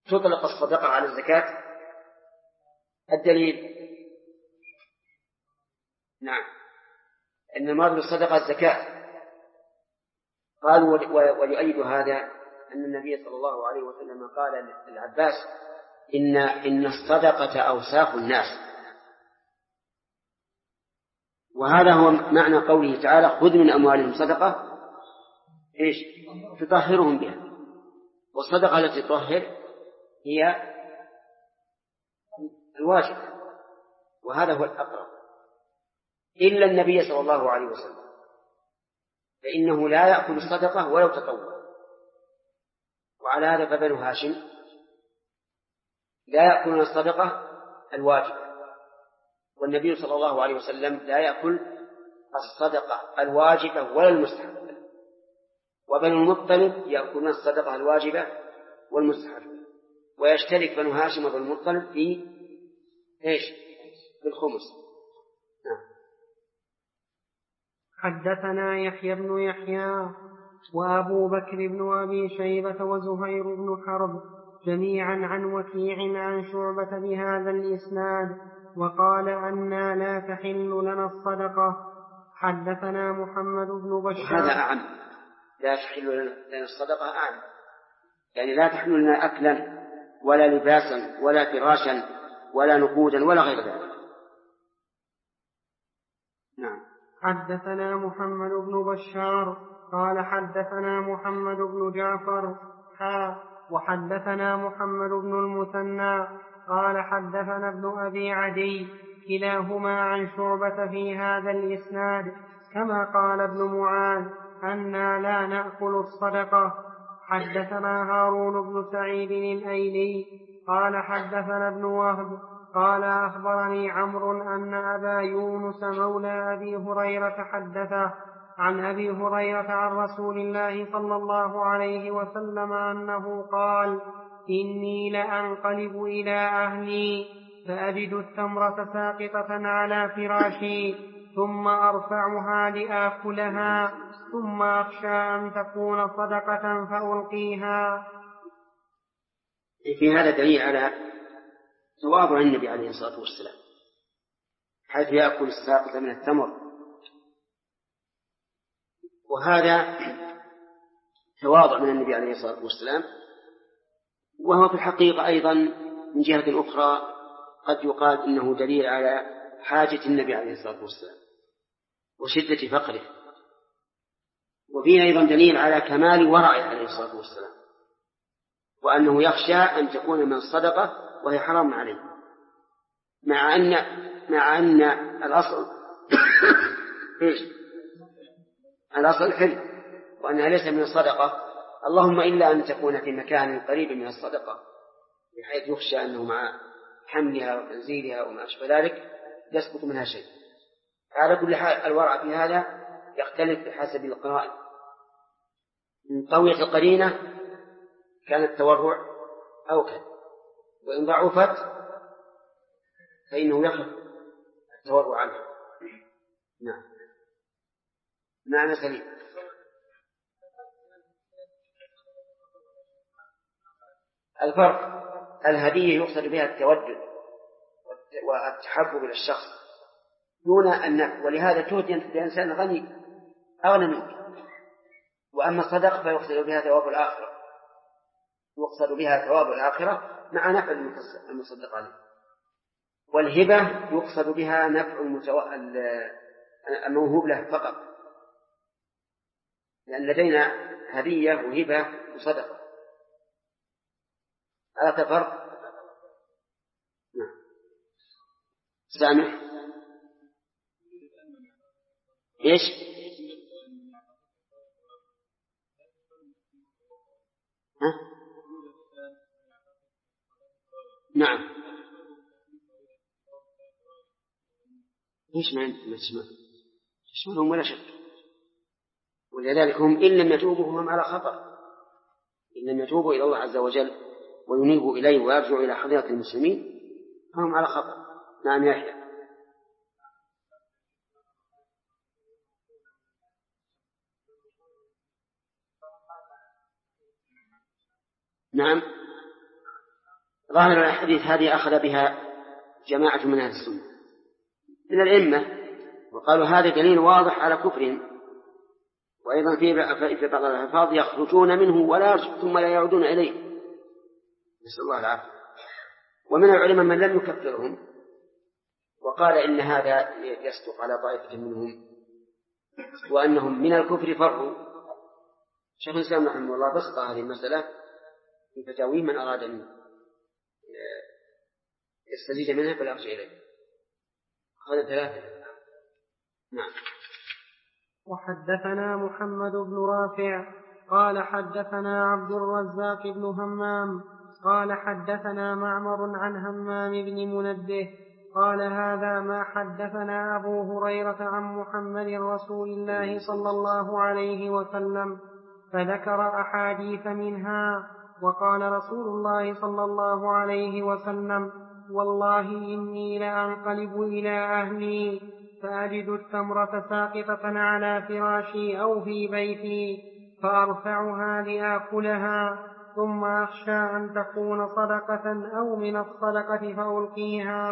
تطلق الصدقة على الزكاة؟ الدليل نعم أن المراد بالصدقة الزكاة. قال وليؤيد هذا أن النبي صلى الله عليه وسلم قال للعباس إن الصدقة أوساخ الناس، وهذا هو معنى قوله تعالى خذ من أموالهم صدقة إيش تطهرهم بها. والصدقة التي تطهر هي الواجب، وهذا هو الأقرب، إلا النبي صلى الله عليه وسلم فإنه لا يأكل الصدقة ولو تطوع. وعلى هذا فبنو هاشم لا يأكلون الصدقة الواجب، والنبي صلى الله عليه وسلم لا يأكل الصدقة الواجبة ولا المستحبة. وبنو المطلب يأكلون الصدقة الواجبة والمستحبة، ويشترك بنو هاشم وبنو المطلب في إيش؟ في الخمس. حدثنا يحيى بن يحيى وأبو بكر بن أبي شيبة وزهير بن حرب جميعا عن وكيع عن شعبة بهذا الإسناد، وقال أنا لا تحل لنا الصدقة. حدثنا محمد بن بشار. هذا أعم، لا تحل لنا الصدقة أعم، يعني لا تحل لنا أكلا ولا لباسا ولا فراشا ولا نقودا ولا غير ذلك. نعم. حدثنا محمد بن بشار قال حدثنا محمد بن جعفر وحدثنا محمد بن المثنى قال حدثنا ابن أبي عدي كلاهما عن شعبة في هذا الإسناد كما قال ابن معاذ أنا لا نأكل الصدقة. حدثنا هارون بن سعيد الأيلي قال حدثنا ابن وهب قال أخبرني عمرو أن أبا يونس مولى أبي هريرة حدثه عن أبي هريرة عن رسول الله صلى الله عليه وسلم أنه قال إني لأنقلب إلى أهلي فأجد التمرة ساقطة على فراشي ثم أرفعها لآكلها ثم أخشى أن تكون صدقة فألقيها. في هذا دليل على تواضع النبي عليه الصلاة والسلام حيث يأكل الساقط من التمر، وهذا تواضع من النبي عليه الصلاة والسلام. وهو في الحقيقة أيضا من جهة أخرى قد يقال إنه دليل على حاجة النبي عليه الصلاة والسلام وشدة فقره، وفيه أيضا دليل على كمال ورعه عليه الصلاة والسلام، وأنه يخشى أن تكون من الصدقة وهي حرام عليه، مع أن الأصل الأصل الحل وأنها ليس من الصدقة، اللهم إلا أن تكون في مكان قريب من الصدقة بحيث يخشى أنه مع حملها وتنزيلها وما أشبه ذلك يسقط منها شيء. على كل حال الورع في هذا يختلف بحسب القرائن. من قوية القرينة كان التورع أوكد، وإن ضعفت فإنه يخف التورع عنه. نعم. معنى سليم. الفرق الهدية يقصد بها التودد والتحبب إلى الشخص دون النفع، ولهذا تهدي لإنسان غني أغنى منك. وأما الصدق فيقصد بها ثواب الآخرة، يقصد بها ثواب الآخرة مع نفع المصدق عليه. والهبة يقصد بها نفع الموهوب له فقط، لأن لدينا هدية وهبة وصدقة. هذا فرق. سامح إيش؟ نعم. إيش ما يسمعهم ولا شك، ولذلك هم إن لم يتوبوا هم على خطر. إن لم يتوبوا إلى الله عز وجل وينيبوا إليه ويرجعوا إلى حضرة المسلمين فهم على خطر. نعم يحيى. نعم ظاهر الحديث هذه أخذ بها جماعة من أهل السنة من الأئمة، وقالوا هذا دليل واضح على كفرهم. وأيضا في بعض الألفاظ يخرجون منه ولا ثم لا يعودون إليه، نسأل الله العافية. ومن العلماء من لم يكفرهم وقال إن هذا يصدق على طائفة منهم وأنهم من الكفر فروا. شيخ الإسلام رحمه الله بسط هذه المسألة في فتاويه، من أراد أن يستزيد منها فلا يرجع إليه. هذا 3. نعم. وحدثنا محمد بن رافع قال حدثنا عبد الرزاق بن همام قال حدثنا معمر عن همام بن منبه قال هذا ما حدثنا أبو هريرة عن محمد رسول الله صلى الله عليه وسلم، فذكر أحاديث منها. وقال رسول الله صلى الله عليه وسلم: والله إني لأنقلب إلى أهلي فأجد التمرة ساقطة على فراشي أو في بيتي فأرفعها لآكلها، ثم أخشى أن تكون صدقة أو من الصدقة فألقيها.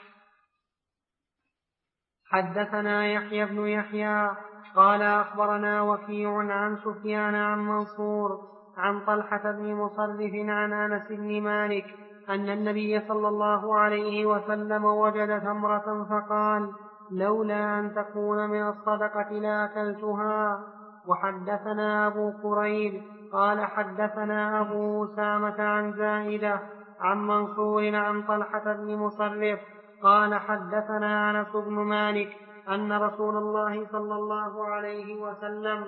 حدثنا يحيى بن يحيى قال أخبرنا وكيع عن سفيان عن منصور عن طلحة بن مصرف عن أنس بن مالك أن النبي صلى الله عليه وسلم وجد تمرة فقال: لولا أن تكون من الصدقة لأكلتها. وحدثنا أبو كريب قال حدثنا أبو أسامة عن زائدة عن منصور عن طلحة بن مصرف قال حدثنا أنس بن مالك أن رسول الله صلى الله عليه وسلم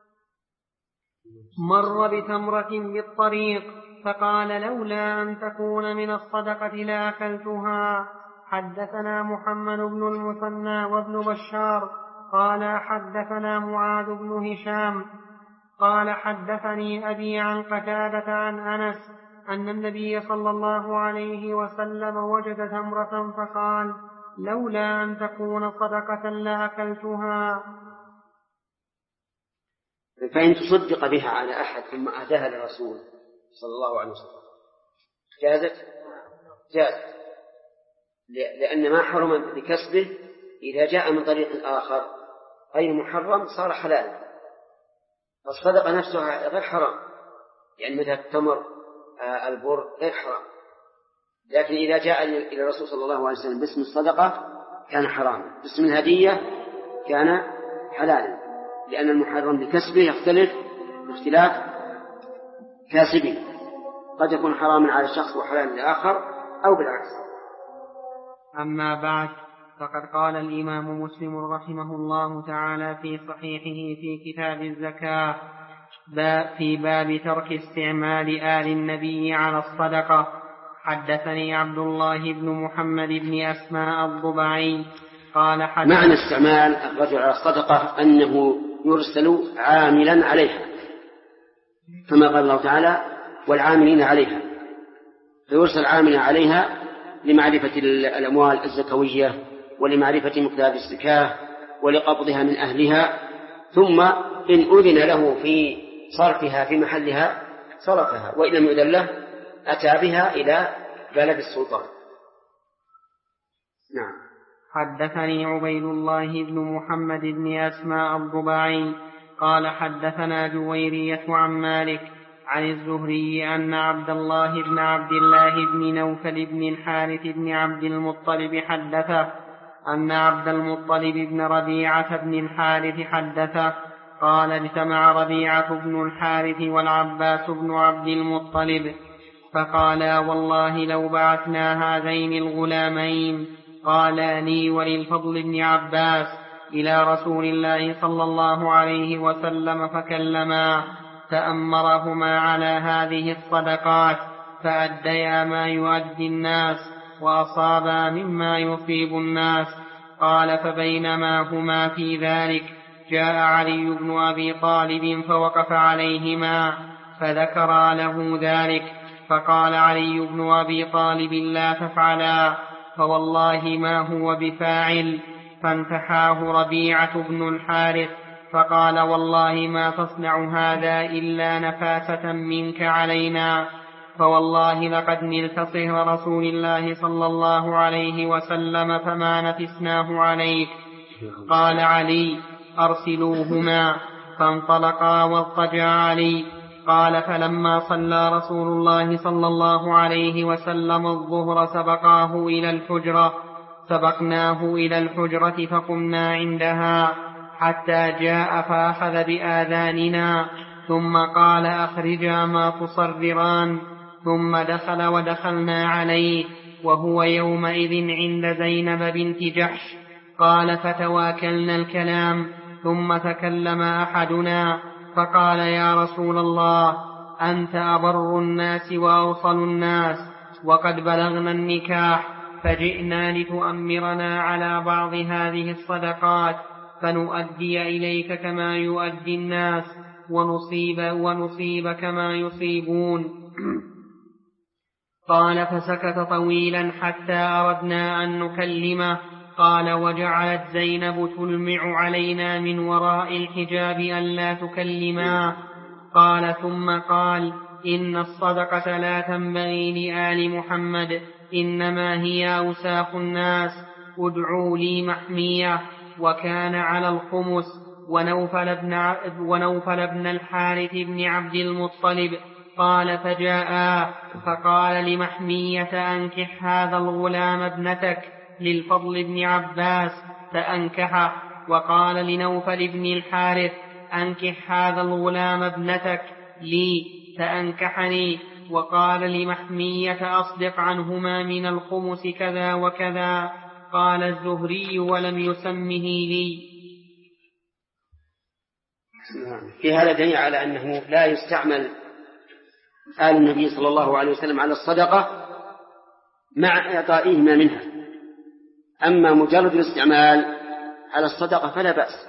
مر بتمرة بالطريق فقال: لولا أن تكون من الصدقة لأكلتها. حدثنا محمد بن المثنى وابن بشار قال حدثنا معاذ بن هشام قال حدثني أبي عن قتادة عن أنس أن النبي صلى الله عليه وسلم وجد تمرة فقال: لولا أن تكون صدقة لأكلتها. فإن تصدق بها على أحد ثم أهداها للرسول صلى الله عليه وسلم جازت؟ جازت، لأن ما حرم بكسبه إذا جاء من طريق آخر غير محرم صار حلالا. فالصدقة نفسها غير حرام، يعني مثل التمر البر غير حرام، لكن إذا جاء إلى الرسول صلى الله عليه وسلم باسم الصدقة كان حراما، باسم الهدية كان حلالا، لأن المحرم بكسبه يختلف باختلاف كاسبه، قد يكون حراما على شخص وحلالا لآخر أو بالعكس. أما بعد، فقد قال الإمام مسلم رحمه الله تعالى في صحيحه في كتاب الزكاة في باب ترك استعمال آل النبي على الصدقة: حدثني عبد الله بن محمد بن أسماء الضبعي قال معنى استعمال الرجل على الصدقة أنه يرسل عاملا عليها، كما قال الله تعالى: والعاملين عليها، فيرسل عاملا عليها لمعرفة الأموال الزكوية ولمعرفة مقدار الزكاة ولقبضها من أهلها، ثم إن أذن له في صرفها في محلها صرفها، وإن لم يؤذن له أتى بها إلى بلد السلطان. نعم. حدثني عبيد الله بن محمد بن أسماء الضبعي قال حدثنا جويرية عن مالك عن الزهري أن عبد الله بن عبد الله بن نوفل بن الحارث بن عبد المطلب حدثه أن عبد المطلب بن ربيعة بن الحارث حدثه قال: اجتمع ربيعة بن الحارث والعباس بن عبد المطلب فقالا: والله لو بعثنا هذين الغلامين، قال لي وللفضل بن عباس، إلى رسول الله صلى الله عليه وسلم فكلما فأمرهما على هذه الصدقات فأديا ما يؤدي الناس وأصابا مما يصيب الناس. قال: فبينما هما في ذلك جاء علي بن أبي طالب فوقف عليهما فذكرا له ذلك، فقال علي بن أبي طالب: لا تفعلا، فوالله ما هو بفاعل. فانتحاه ربيعة بن الحارث فقال: والله ما تصنع هذا إلا نفاسة منك علينا. فوالله لقد نلت صهر رسول الله صلى الله عليه وسلم فما نفسناه عليك. قال علي: أرسلوهما. فانطلقا واضطجع علي. قال: فلما صلى رسول الله صلى الله عليه وسلم الظهر سبقناه إلى الحجرة فقمنا عندها حتى جاء فأخذ بآذاننا ثم قال: أخرجا ما تصرران. ثم دخل ودخلنا عليه وهو يومئذ عند زينب بنت جحش. قال: فتواكلنا الكلام ثم تكلم أحدنا فقال: يا رسول الله، أنت أبر الناس وأوصل الناس، وقد بلغنا النكاح، فجئنا لتؤمرنا على بعض هذه الصدقات فنؤدي إليك كما يؤدي الناس ونصيب كما يصيبون. قال: فسكت طويلا حتى أردنا أن نكلمه. قال: وجعلت زينب تلمع علينا من وراء الحجاب ألا تكلما. قال: ثم قال: إن الصدقة لا تنبغي لآل محمد، إنما هي أوساخ الناس. ادعوا لي محمية. وكان على الخمس ونوفل بن الحارث بن عبد المطلب. قال: فجاء فقال لمحمية: أنكح هذا الغلام ابنتك للفضل بن عباس فأنكحه. وقال لنوفل بن الحارث: أنكح هذا الغلام ابنتك لي فأنكحني. وقال لمحمية: أصدق عنهما من الخمس كذا وكذا. قال الزهري: ولم يسمه لي. في هذا دليل على أنه لا يستعمل آل النبي صلى الله عليه وسلم على الصدقة مع إعطائهما منها. أما مجرد الاستعمال على الصدقة فلا بأس.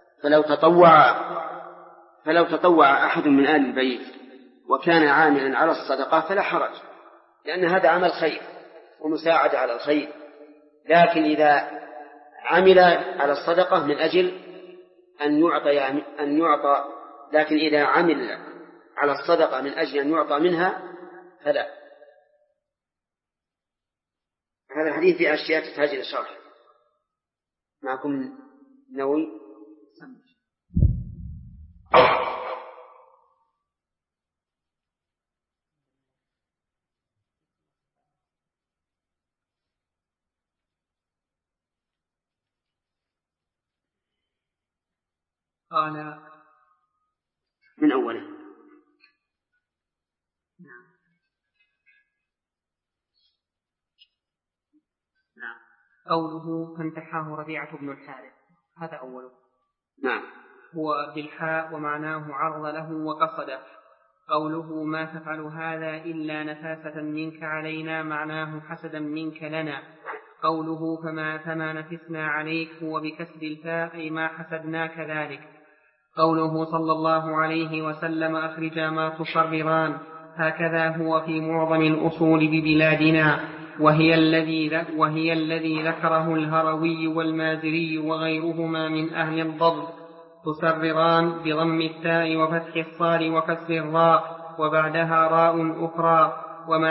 فلو تطوع أحد من آل البيت وكان عاملا على الصدقة فلا حرج، لأن هذا عمل خير ومساعدة على الخير. لكن إذا عمل على الصدقة من أجل أن يعطى، لكن إذا عمل على الصدقة من أجل أن يعطى منها فلا. هذا الحديث في أشياء تحتاج إلى شرح. معكم نووي؟ قال من أوله. نعم. قوله: فانتحاه ربيعة بن الحارث، هذا أوله. نعم. هو بالحاء ومعناه عرض له وقصده. قوله: ما تفعل هذا إلا نفاسة منك علينا، معناه حسدا منك لنا. قوله: فما نفسنا عليك، هو بكسر الفاء، أي ما حسدناك ذلك. قوله صلى الله عليه وسلم: أخرجا ما تصرران، هكذا هو في معظم الأصول ببلادنا، وهي الذي ذكره الهروي والمازري وغيرهما من أهل الضبط. تصرران بضم التاء وفتح الصاد وكسر الراء وبعدها راء أخرى،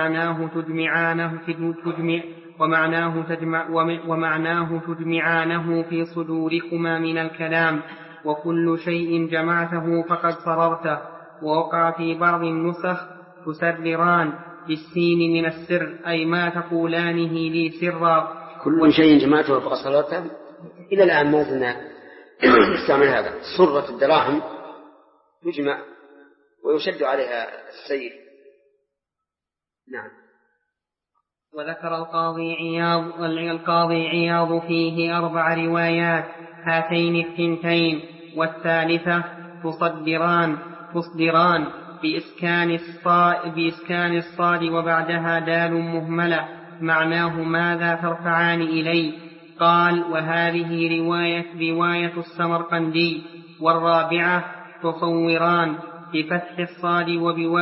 ومعناه تجمعانه في صدوركما من الكلام، وكل شيء جمعته فقد صررته. ووقع في بعض النسخ: تسرران بالسين من السر، أي ما تقولانه لي سرا. كل شيء جمعته فقد صررته. إلى الآن ما زلنا نستعمل هذا. صرة الدراهم تجمع ويشد عليها السير. نعم. وذكر القاضي عياض فيه 4 روايات، هاتين الثنتين، والثالثة تصدران بإسكان الصاد وبعدها دال مهملة، معناه ماذا ترفعان إلي. قال: وهذه رواية السمرقندي. والرابعة تصوران بفتح الصاد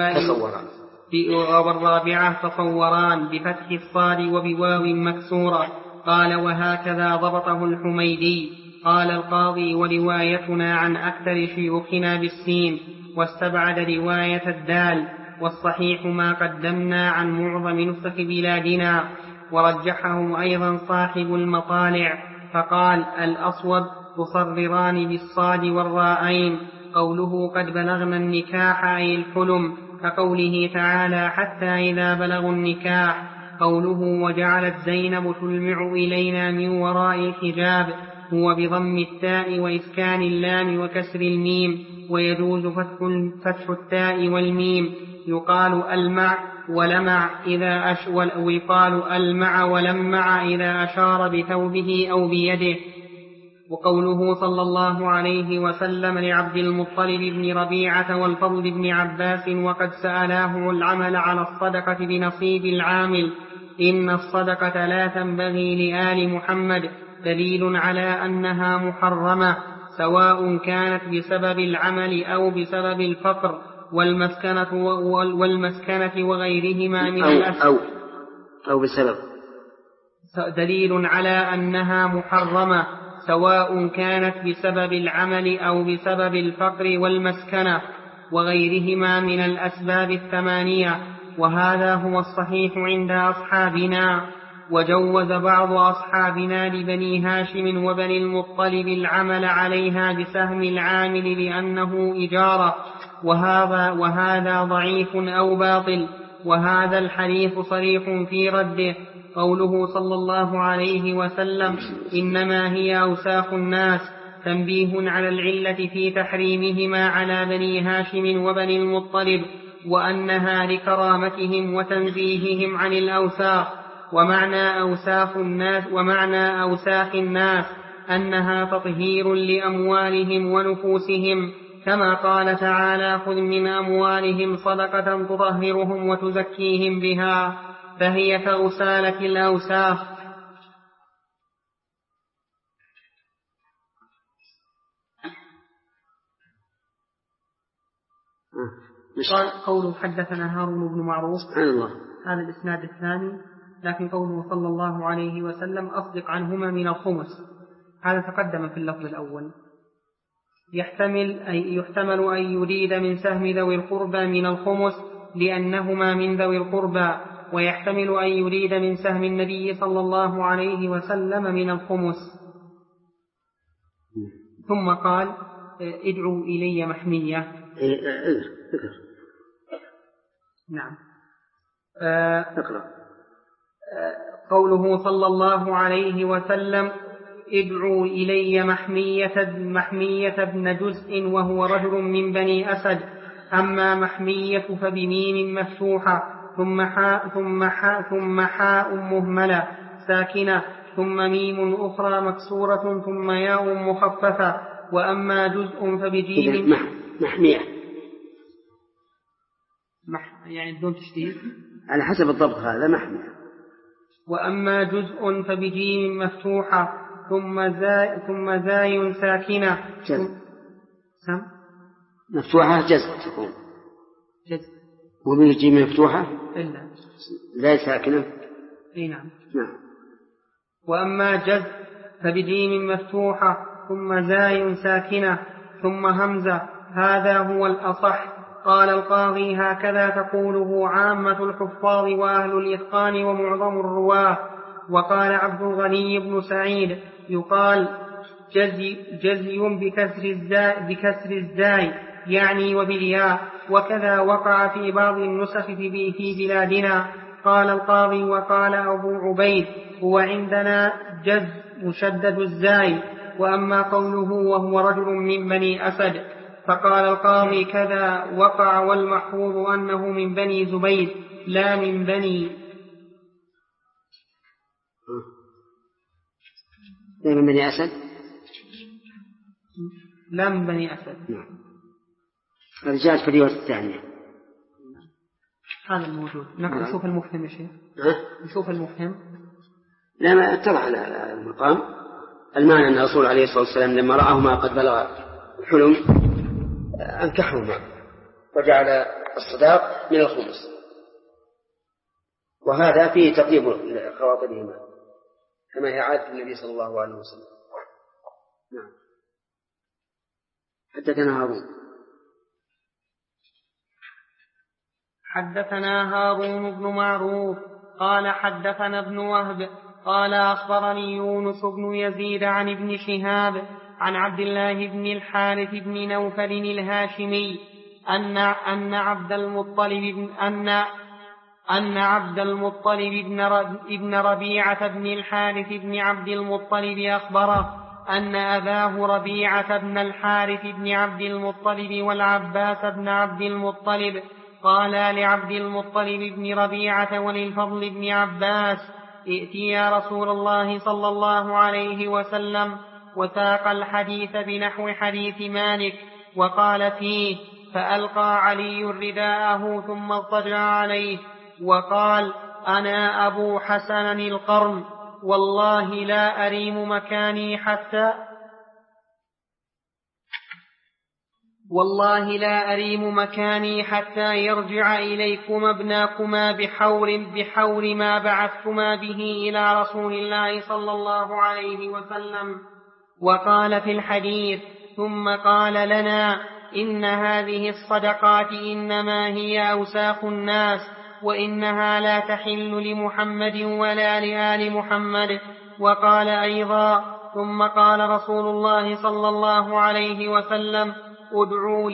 وبواو مكسورة. قال: وهكذا ضبطه الحميدي. قال القاضي: وروايتنا عن أكثر شيوخنا بالسين، واستبعد رواية الدال. والصحيح ما قدمنا عن معظم نسخ بلادنا. ورجحه أيضا صاحب المطالع فقال الأصوب تصرران بالصاد والراءين. قوله قد بلغنا النكاح أي الحلم، كقوله تعالى حتى إذا بلغوا النكاح. قوله وجعلت زينب تلمع إلينا من وراء الحجاب هو بضم التاء وإسكان اللام وكسر الميم، ويجوز فتح التاء والميم. يقال ألمع ولمع ويقال ألمع ولمع إذا أشار بثوبه أو بيده. وقوله صلى الله عليه وسلم لعبد المطلب بن ربيعة والفضل بن عباس وقد سألاه العمل على الصدقة بنصيب العامل إن الصدقة لا تنبغي لآل محمد دليل على أنها محرمة سواء كانت بسبب العمل أو بسبب الفقر والمسكنة وغيرهما من أو بسبب دليل على أنها محرمة سواء كانت بسبب العمل أو بسبب الفقر والمسكنة وغيرهما من الأسباب الثمانية. وهذا هو الصحيح عند أصحابنا. وجوز بعض أصحابنا لبني هاشم وبني المطلب العمل عليها بسهم العامل لأنه إجارة، وهذا ضعيف أو باطل، وهذا الحديث صريح في رده. قوله صلى الله عليه وسلم إنما هي أوساخ الناس تنبيه على العلة في تحريمهما على بني هاشم وبني المطلب، وأنها لكرامتهم وتنزيههم عن الأوساخ. ومعنى أوساخ الناس أنها تطهير لأموالهم ونفوسهم، كما قال تعالى خذ من أموالهم صدقة تطهرهم وتزكيهم بها، فهي كغسالة الأوساخ. قال قوله حدثنا هارون بن معروف هذا الإسناد الثاني، لكن قوله صلى الله عليه وسلم أصدق عنهما من الخمس هذا تقدم في اللفظ الأول. يحتمل أن يريد من سهم ذوي القربى من الخمس لأنهما من ذوي القربى، ويحتمل أن يريد من سهم النبي صلى الله عليه وسلم من الخمس. ثم قال ادعوا إلي محمية. نعم. قوله صلى الله عليه وسلم ادعوا إلي محمية ابن جزء وهو رجل من بني أسد. أما محمية فبميم مفتوحة ثم حاء مهملة ساكنة ثم ميم أخرى مكسورة ثم ياء مخففة. وأما جزء فبجيم محمية يعني بدون تشديد على حسب الضبط هذا محمية. وأما جزء فبجيم مفتوحة ثم زاي ساكنة مفتوحة جزء تكون وبالجيم مفتوحة إلا زاي ساكنة. نعم. وأما جزء فبجيم مفتوحة ثم زاي ساكنة ثم همزة هذا هو الأصح. قال القاضي هكذا تقوله عامة الحفاظ وأهل الإتقان ومعظم الرواة. وقال عبد الغني بن سعيد يقال جزي بكسر الزاي يعني وبالياء، وكذا وقع في بعض النسخ في بلادنا. قال القاضي وقال أبو عبيد هو عندنا جز مشدد الزاي. وأما قوله وهو رجل من بني أسد فقال القاضي كذا وقع، والمحفوظ أنه من بني زبيد لا من بني أسد. لا من بني أسد. الرجال في الرواية الثانية هذا الموجود. نشوف المفهم يا شيخ. نشوف المفهم. لا ما اتضح على المقام المعنى أن الرسول عليه الصلاة والسلام لما رأهما قد بلغ الحلم أنكحهما وجعل الصداق من الخمس، وهذا فيه تطيب خواطرهما كما هي عادة النبي صلى الله عليه وسلم. نعم. حدثنا هارون حدثنا هارون بن معروف قال حدثنا ابن وهب قال أخبرني يونس بن يزيد عن ابن شهاب عن عبد الله بن الحارث بن نوفل الهاشمي أن عبد المطلب بن ربيعة بن الحارث بن عبد المطلب أخبره أن أباه ربيعة بن الحارث بن عبد المطلب والعباس بن عبد المطلب قالا لعبد المطلب بن ربيعة وللفضل بن عباس ائتيا رسول الله صلى الله عليه وسلم، وساق الحديث بنحو حديث مالك وقال فيه: فألقى علي رداءه ثم اضطجع عليه وقال: أنا أبو حسن القرن، والله لا أريم مكاني حتى يرجع إليكما ابناكما بحور ما بعثتما به إلى رسول الله صلى الله عليه وسلم. وقال في الحديث: ثم قال لنا: إن هذه الصدقات إنما هي أوساخ الناس، وإنها لا تحل لمحمد ولا لآل محمد. وقال أيضا: ثم قال رسول الله صلى الله عليه وسلم: ادعوا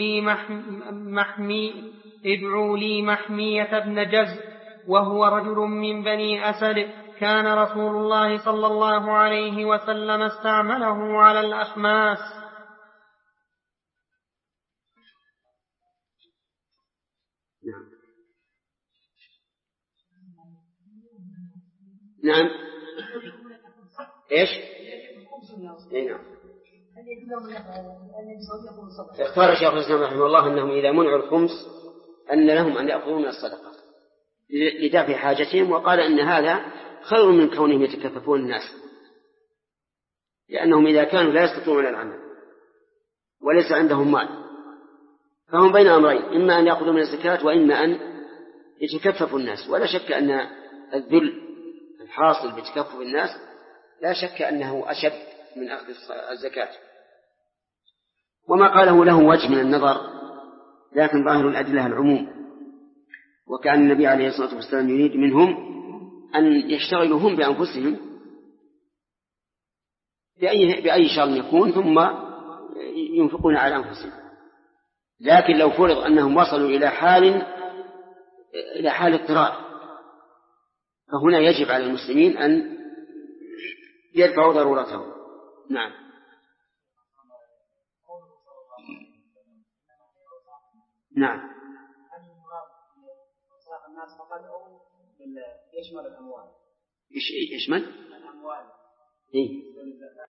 لي محمية بن جز، وهو رجل من بني أسد، كان رسول الله صلى الله عليه وسلم استعمله على الأخماس. نعم. إيش؟ نعم. اختار الشيخ الإسلام رحمه الله أنهم إذا منعوا الخمس أن لهم أن يأخذوا من الصدقة لدفع حاجتهم، وقال أن هذا خير من كونهم يتكففون الناس، لأنهم إذا كانوا لا يستطيعون العمل وليس عندهم مال فهم بين أمرين: إما أن يأخذوا من الزكاة، وإما أن يتكففوا الناس. ولا شك أن الذل الحاصل بتكفف الناس لا شك أنه أشد من أخذ الزكاة. وما قاله له وجه من النظر، لكن ظاهر الأدلة العموم، وكأن النبي عليه الصلاة والسلام يريد منهم أن يشتغلوا هم بأنفسهم بأي شغل يكون ثم ينفقون على أنفسهم. لكن لو فرض أنهم وصلوا إلى حال اضطرار، فهنا يجب على المسلمين أن يدفعوا ضرورتهم. نعم. نعم. يشمل الأموال. يشمل الأموال. إيه؟